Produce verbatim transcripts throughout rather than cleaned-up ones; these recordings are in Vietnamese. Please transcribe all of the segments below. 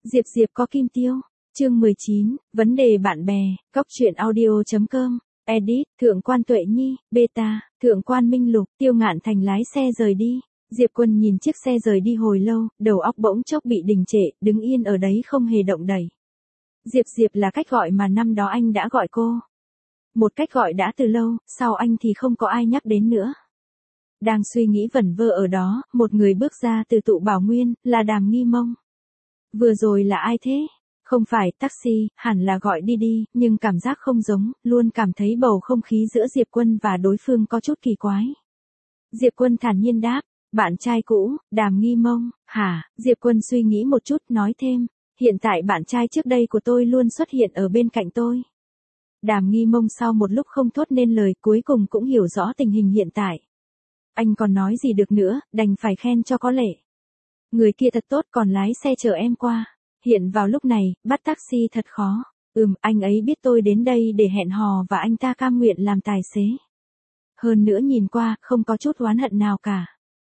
Diệp Diệp có kim tiêu. Chương mười chín, vấn đề bạn bè, cóc truyện audio chấm com, edit, Thượng quan Tuệ Nhi, beta, Thượng quan Minh Lục, Tiêu Ngạn Thành lái xe rời đi. Diệp Quân nhìn chiếc xe rời đi hồi lâu, đầu óc bỗng chốc bị đình trệ, đứng yên ở đấy không hề động đậy. Diệp Diệp là cách gọi mà năm đó anh đã gọi cô. Một cách gọi đã từ lâu, sau anh thì không có ai nhắc đến nữa. Đang suy nghĩ vẩn vơ ở đó, một người bước ra từ tụ bảo nguyên, là Đàm Nghi Mông. Vừa rồi là ai thế? Không phải taxi, hẳn là gọi đi đi, nhưng cảm giác không giống, luôn cảm thấy bầu không khí giữa Diệp Quân và đối phương có chút kỳ quái. Diệp Quân thản nhiên đáp, bạn trai cũ, Đàm Nghi Mông, hả? Diệp Quân suy nghĩ một chút, nói thêm, hiện tại bạn trai trước đây của tôi luôn xuất hiện ở bên cạnh tôi. Đàm Nghi Mông sau một lúc không thốt nên lời, cuối cùng cũng hiểu rõ tình hình hiện tại. Anh còn nói gì được nữa, đành phải khen cho có lệ. Người kia thật tốt, còn lái xe chở em qua. Hiện vào lúc này, bắt taxi thật khó. Ừm, anh ấy biết tôi đến đây để hẹn hò và anh ta cam nguyện làm tài xế. Hơn nữa nhìn qua, không có chút oán hận nào cả.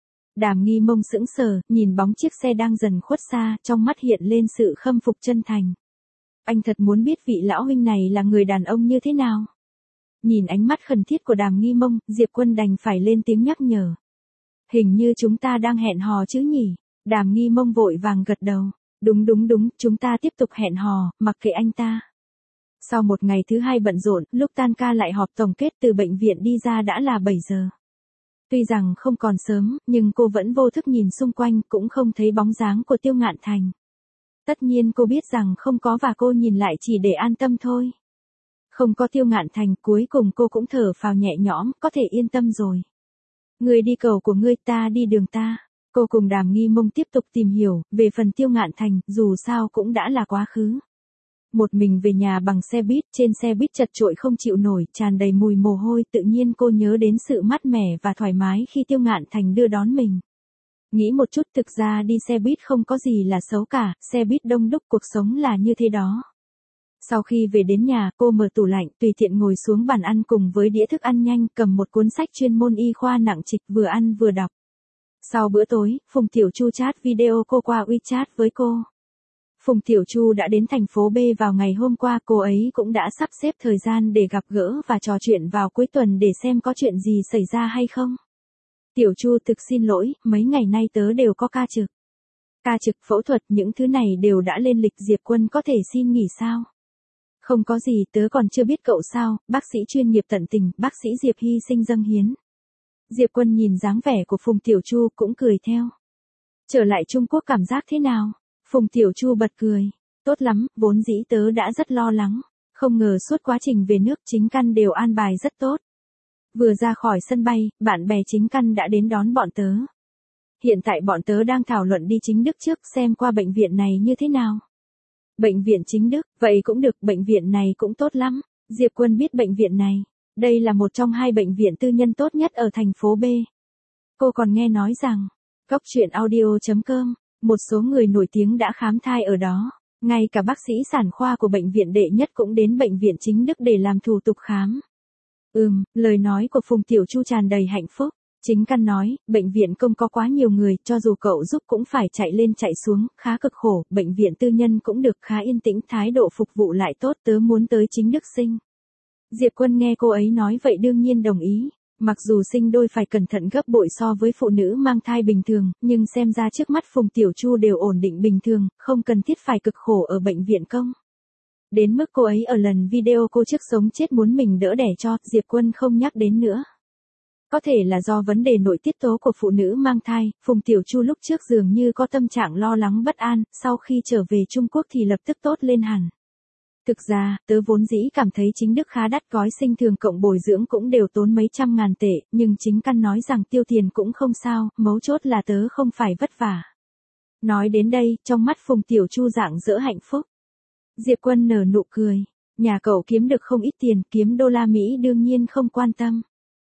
Đàm Nghi Mông sững sờ, nhìn bóng chiếc xe đang dần khuất xa, trong mắt hiện lên sự khâm phục chân thành. Anh thật muốn biết vị lão huynh này là người đàn ông như thế nào. Nhìn ánh mắt khẩn thiết của Đàm Nghi Mông, Diệp Quân đành phải lên tiếng nhắc nhở. Hình như chúng ta đang hẹn hò chứ nhỉ? Đàm Nghi Mông vội vàng gật đầu. Đúng đúng đúng, chúng ta tiếp tục hẹn hò, mặc kệ anh ta. Sau một ngày thứ hai bận rộn, lúc tan ca lại họp tổng kết từ bệnh viện đi ra đã là bảy giờ. Tuy rằng không còn sớm, nhưng cô vẫn vô thức nhìn xung quanh, cũng không thấy bóng dáng của Tiêu Ngạn Thành. Tất nhiên cô biết rằng không có và cô nhìn lại chỉ để an tâm thôi. Không có Tiêu Ngạn Thành, cuối cùng cô cũng thở phào nhẹ nhõm, có thể yên tâm rồi. Người đi cầu của ngươi, ta đi đường ta. Cô cùng Đàm Nghi Mông tiếp tục tìm hiểu, về phần Tiêu Ngạn Thành, dù sao cũng đã là quá khứ. Một mình về nhà bằng xe buýt, trên xe buýt chật chội không chịu nổi, tràn đầy mùi mồ hôi, tự nhiên cô nhớ đến sự mát mẻ và thoải mái khi Tiêu Ngạn Thành đưa đón mình. Nghĩ một chút, thực ra đi xe buýt không có gì là xấu cả, xe buýt đông đúc, cuộc sống là như thế đó. Sau khi về đến nhà, cô mở tủ lạnh, tùy tiện ngồi xuống bàn ăn cùng với đĩa thức ăn nhanh, cầm một cuốn sách chuyên môn y khoa nặng trịch, vừa ăn vừa đọc. Sau bữa tối, Phùng Tiểu Chu chat video cô qua WeChat với cô. Phùng Tiểu Chu đã đến thành phố B vào ngày hôm qua, cô ấy cũng đã sắp xếp thời gian để gặp gỡ và trò chuyện vào cuối tuần để xem có chuyện gì xảy ra hay không. Tiểu Chu thực xin lỗi, mấy ngày nay tớ đều có ca trực. Ca trực, phẫu thuật, những thứ này đều đã lên lịch, Diệp Quân có thể xin nghỉ sao? Không có gì, tớ còn chưa biết cậu sao, bác sĩ chuyên nghiệp tận tình, bác sĩ Diệp hy sinh dâng hiến. Diệp Quân nhìn dáng vẻ của Phùng Tiểu Chu cũng cười theo. Trở lại Trung Quốc cảm giác thế nào? Phùng Tiểu Chu bật cười. Tốt lắm, vốn dĩ tớ đã rất lo lắng. Không ngờ suốt quá trình về nước Chính Căn đều an bài rất tốt. Vừa ra khỏi sân bay, bạn bè Chính Căn đã đến đón bọn tớ. Hiện tại bọn tớ đang thảo luận đi Chính Đức trước xem qua bệnh viện này như thế nào. Bệnh viện Chính Đức, vậy cũng được, bệnh viện này cũng tốt lắm. Diệp Quân biết bệnh viện này. Đây là một trong hai bệnh viện tư nhân tốt nhất ở thành phố B. Cô còn nghe nói rằng, cóc truyện audio chấm com, một số người nổi tiếng đã khám thai ở đó. Ngay cả bác sĩ sản khoa của bệnh viện đệ nhất cũng đến bệnh viện Chính Đức để làm thủ tục khám. Ừm, lời nói của Phùng Tiểu Chu tràn đầy hạnh phúc. Chính Căn nói, bệnh viện công có quá nhiều người, cho dù cậu giúp cũng phải chạy lên chạy xuống, khá cực khổ, bệnh viện tư nhân cũng được, khá yên tĩnh, thái độ phục vụ lại tốt, tớ muốn tới Chính Đức sinh. Diệp Quân nghe cô ấy nói vậy đương nhiên đồng ý. Mặc dù sinh đôi phải cẩn thận gấp bội so với phụ nữ mang thai bình thường, nhưng xem ra trước mắt Phùng Tiểu Chu đều ổn định bình thường, không cần thiết phải cực khổ ở bệnh viện công. Đến mức cô ấy ở lần video cô trước sống chết muốn mình đỡ đẻ cho, Diệp Quân không nhắc đến nữa. Có thể là do vấn đề nội tiết tố của phụ nữ mang thai, Phùng Tiểu Chu lúc trước dường như có tâm trạng lo lắng bất an, sau khi trở về Trung Quốc thì lập tức tốt lên hẳn. Thực ra, tớ vốn dĩ cảm thấy Chính Đức khá đắt, gói sinh thường cộng bồi dưỡng cũng đều tốn mấy trăm ngàn tệ, nhưng Chính Căn nói rằng tiêu tiền cũng không sao, mấu chốt là tớ không phải vất vả. Nói đến đây, trong mắt Phùng Tiểu Chu rạng rỡ hạnh phúc. Diệp Quân nở nụ cười, nhà cậu kiếm được không ít tiền, kiếm đô la Mỹ đương nhiên không quan tâm.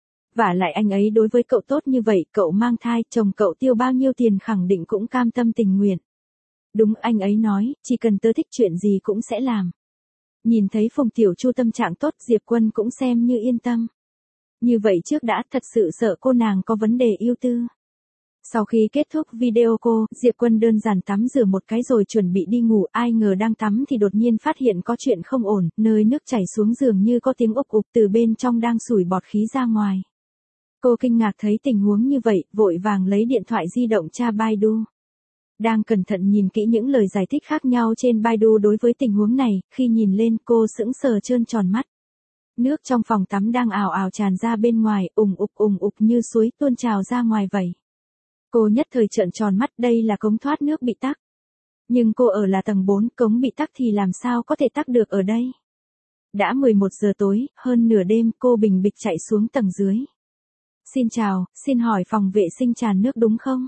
Vả lại anh ấy đối với cậu tốt như vậy, cậu mang thai, chồng cậu tiêu bao nhiêu tiền khẳng định cũng cam tâm tình nguyện. Đúng, anh ấy nói, chỉ cần tớ thích chuyện gì cũng sẽ làm. Nhìn thấy Phùng Tiểu Chu tâm trạng tốt, Diệp Quân cũng xem như yên tâm. Như vậy trước đã, thật sự sợ cô nàng có vấn đề ưu tư. Sau khi kết thúc video cô, Diệp Quân đơn giản tắm rửa một cái rồi chuẩn bị đi ngủ, ai ngờ đang tắm thì đột nhiên phát hiện có chuyện không ổn, nơi nước chảy xuống giường như có tiếng ục ục từ bên trong đang sủi bọt khí ra ngoài. Cô kinh ngạc thấy tình huống như vậy, vội vàng lấy điện thoại di động tra Baidu. Đang cẩn thận nhìn kỹ những lời giải thích khác nhau trên Baidu đối với tình huống này, khi nhìn lên cô sững sờ trơn tròn mắt. Nước trong phòng tắm đang ào ào tràn ra bên ngoài, ùng ục ùng ục như suối tuôn trào ra ngoài vậy. Cô nhất thời trợn tròn mắt, đây là cống thoát nước bị tắc. Nhưng cô ở là tầng bốn, cống bị tắc thì làm sao có thể tắc được ở đây. Đã mười một giờ tối, hơn nửa đêm, cô bình bịch chạy xuống tầng dưới. Xin chào, xin hỏi phòng vệ sinh tràn nước đúng không?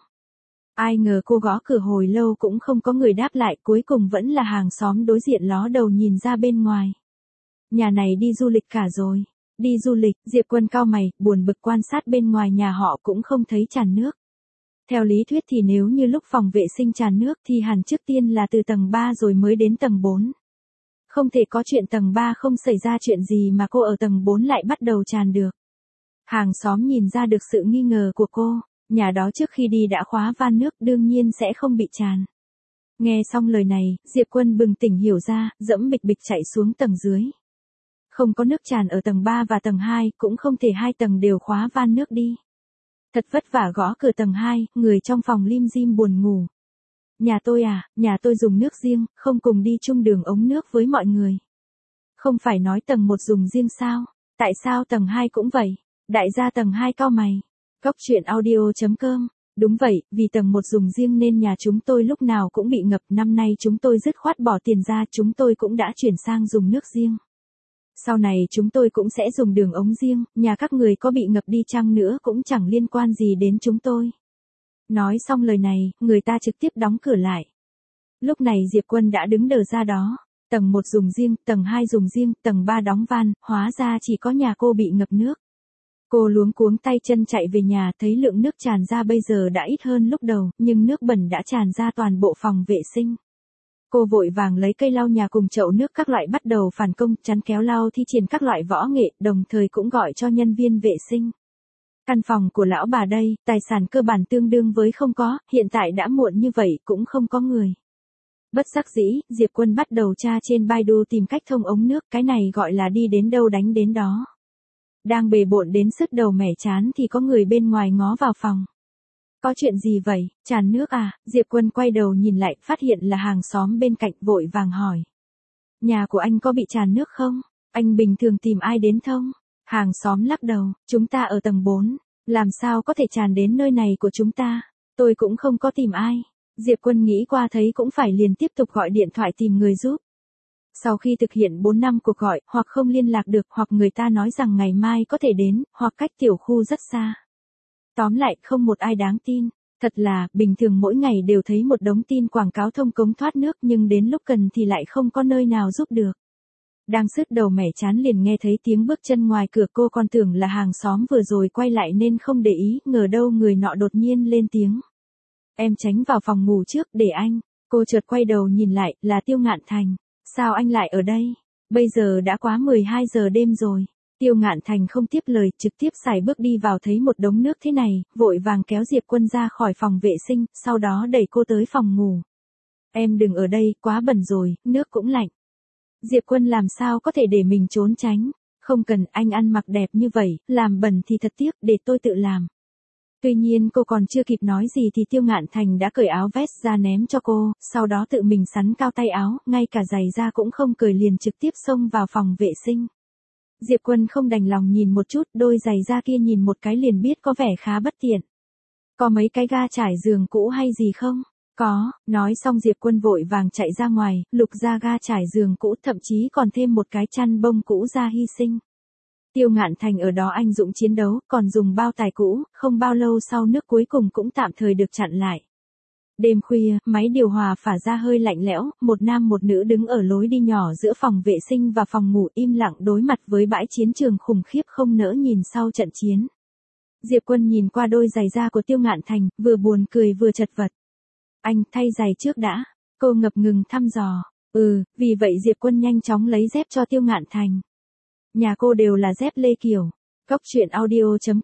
Ai ngờ cô gõ cửa hồi lâu cũng không có người đáp lại, cuối cùng vẫn là hàng xóm đối diện ló đầu nhìn ra bên ngoài. Nhà này đi du lịch cả rồi. Đi du lịch, Diệp Quân cau mày, buồn bực quan sát bên ngoài nhà họ cũng không thấy tràn nước. Theo lý thuyết thì nếu như lúc phòng vệ sinh tràn nước thì hẳn trước tiên là từ tầng ba rồi mới đến tầng bốn. Không thể có chuyện tầng ba không xảy ra chuyện gì mà cô ở tầng bốn lại bắt đầu tràn được. Hàng xóm nhìn ra được sự nghi ngờ của cô, nhà đó trước khi đi đã khóa van nước đương nhiên sẽ không bị tràn. Nghe xong lời này, Diệp Quân bừng tỉnh hiểu ra, dẫm bịch bịch chạy xuống tầng dưới. Không có nước tràn ở tầng ba và tầng hai, cũng không thể hai tầng đều khóa van nước đi. Thật vất vả gõ cửa tầng hai, người trong phòng lim dim buồn ngủ. Nhà tôi à, nhà tôi dùng nước riêng, không cùng đi chung đường ống nước với mọi người. Không phải nói tầng một dùng riêng sao? Tại sao tầng hai cũng vậy? Đại gia tầng hai cau mày. Cóc truyện audio chấm com. Đúng vậy, vì tầng một dùng riêng nên nhà chúng tôi lúc nào cũng bị ngập, năm nay chúng tôi dứt khoát bỏ tiền ra, chúng tôi cũng đã chuyển sang dùng nước riêng. Sau này chúng tôi cũng sẽ dùng đường ống riêng, nhà các người có bị ngập đi chăng nữa cũng chẳng liên quan gì đến chúng tôi. Nói xong lời này, người ta trực tiếp đóng cửa lại. Lúc này Diệp Quân đã đứng đờ ra đó. Tầng một dùng riêng, tầng hai dùng riêng, tầng ba đóng van, hóa ra chỉ có nhà cô bị ngập nước. Cô luống cuống tay chân chạy về nhà, thấy lượng nước tràn ra bây giờ đã ít hơn lúc đầu, nhưng nước bẩn đã tràn ra toàn bộ phòng vệ sinh. Cô vội vàng lấy cây lau nhà cùng chậu nước các loại bắt đầu phản công, chắn kéo lau thi triển các loại võ nghệ, đồng thời cũng gọi cho nhân viên vệ sinh. Căn phòng của lão bà đây, tài sản cơ bản tương đương với không có, hiện tại đã muộn như vậy cũng không có người. Bất đắc dĩ, Diệp Quân bắt đầu tra trên Baidu tìm cách thông ống nước, cái này gọi là đi đến đâu đánh đến đó. Đang bề bộn đến sứt đầu mẻ chán thì có người bên ngoài ngó vào phòng. Có chuyện gì vậy, tràn nước à? Diệp Quân quay đầu nhìn lại, phát hiện là hàng xóm bên cạnh, vội vàng hỏi. Nhà của anh có bị tràn nước không? Anh bình thường tìm ai đến thông? Hàng xóm lắc đầu, chúng ta ở tầng bốn, làm sao có thể tràn đến nơi này của chúng ta? Tôi cũng không có tìm ai. Diệp Quân nghĩ qua thấy cũng phải liền tiếp tục gọi điện thoại tìm người giúp. Sau khi thực hiện bốn năm cuộc gọi, hoặc không liên lạc được, hoặc người ta nói rằng ngày mai có thể đến, hoặc cách tiểu khu rất xa. Tóm lại, không một ai đáng tin. Thật là, bình thường mỗi ngày đều thấy một đống tin quảng cáo thông cống thoát nước, nhưng đến lúc cần thì lại không có nơi nào giúp được. Đang sứt đầu mẻ chán liền nghe thấy tiếng bước chân ngoài cửa, cô còn tưởng là hàng xóm vừa rồi quay lại nên không để ý, ngờ đâu người nọ đột nhiên lên tiếng. Em tránh vào phòng ngủ trước, để anh. Cô chợt quay đầu nhìn lại, là Tiêu Ngạn Thành. Sao anh lại ở đây? Bây giờ đã quá mười hai giờ đêm rồi. Tiêu Ngạn Thành không tiếp lời, trực tiếp sải bước đi vào, thấy một đống nước thế này, vội vàng kéo Diệp Quân ra khỏi phòng vệ sinh, sau đó đẩy cô tới phòng ngủ. Em đừng ở đây, quá bẩn rồi, nước cũng lạnh. Diệp Quân làm sao có thể để mình trốn tránh. Không cần, anh ăn mặc đẹp như vậy, làm bẩn thì thật tiếc, để tôi tự làm. Tuy nhiên cô còn chưa kịp nói gì thì Tiêu Ngạn Thành đã cởi áo vest ra ném cho cô, sau đó tự mình sắn cao tay áo, ngay cả giày da cũng không cởi liền trực tiếp xông vào phòng vệ sinh. Diệp Quân không đành lòng nhìn một chút, đôi giày da kia nhìn một cái liền biết có vẻ khá bất tiện. Có mấy cái ga trải giường cũ hay gì không? Có, nói xong Diệp Quân vội vàng chạy ra ngoài, lục ra ga trải giường cũ, thậm chí còn thêm một cái chăn bông cũ ra hy sinh. Tiêu Ngạn Thành ở đó anh dũng chiến đấu, còn dùng bao tải cũ, không bao lâu sau nước cuối cùng cũng tạm thời được chặn lại. Đêm khuya, máy điều hòa phả ra hơi lạnh lẽo, một nam một nữ đứng ở lối đi nhỏ giữa phòng vệ sinh và phòng ngủ im lặng đối mặt với bãi chiến trường khủng khiếp không nỡ nhìn sau trận chiến. Diệp Quân nhìn qua đôi giày da của Tiêu Ngạn Thành, vừa buồn cười vừa chật vật. Anh thay giày trước đã. Cô ngập ngừng thăm dò. Ừ, vì vậy Diệp Quân nhanh chóng lấy dép cho Tiêu Ngạn Thành. Nhà cô đều là dép lê kiểu. Cóc truyện audio chấm com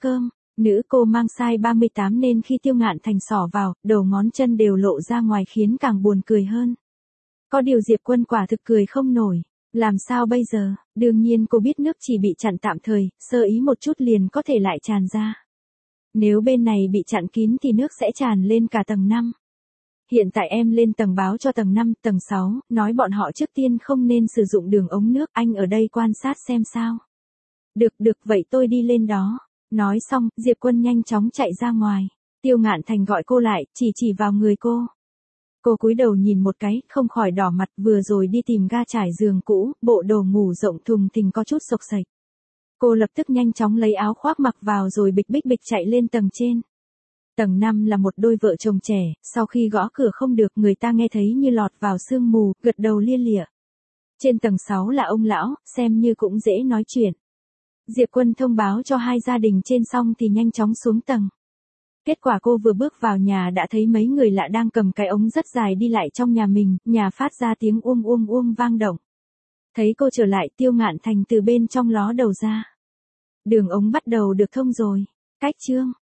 Nữ cô mang size ba mươi tám nên khi Tiêu Ngạn Thành xỏ vào, đầu ngón chân đều lộ ra ngoài khiến càng buồn cười hơn. Có điều Diệp Quân quả thực cười không nổi. Làm sao bây giờ, đương nhiên cô biết nước chỉ bị chặn tạm thời, sơ ý một chút liền có thể lại tràn ra. Nếu bên này bị chặn kín thì nước sẽ tràn lên cả tầng năm. Hiện tại em lên tầng báo cho tầng năm, tầng sáu, nói bọn họ trước tiên không nên sử dụng đường ống nước, anh ở đây quan sát xem sao. Được được vậy tôi đi lên đó. Nói xong, Diệp Quân nhanh chóng chạy ra ngoài. Tiêu Ngạn Thành gọi cô lại, chỉ chỉ vào người cô. Cô cúi đầu nhìn một cái, không khỏi đỏ mặt, vừa rồi đi tìm ga trải giường cũ, bộ đồ ngủ rộng thùng thình có chút xộc xệch. Cô lập tức nhanh chóng lấy áo khoác mặc vào rồi bịch bích bịch chạy lên tầng trên. Tầng năm là một đôi vợ chồng trẻ, sau khi gõ cửa không được người ta nghe thấy như lọt vào sương mù, gật đầu lia lịa. Trên tầng sáu là ông lão, xem như cũng dễ nói chuyện. Diệp Quân thông báo cho hai gia đình trên xong thì nhanh chóng xuống tầng. Kết quả cô vừa bước vào nhà đã thấy mấy người lạ đang cầm cái ống rất dài đi lại trong nhà mình, nhà phát ra tiếng uông uông uông vang động. Thấy cô trở lại, Tiêu Ngạn Thành từ bên trong ló đầu ra. Đường ống bắt đầu được thông rồi. Cách chương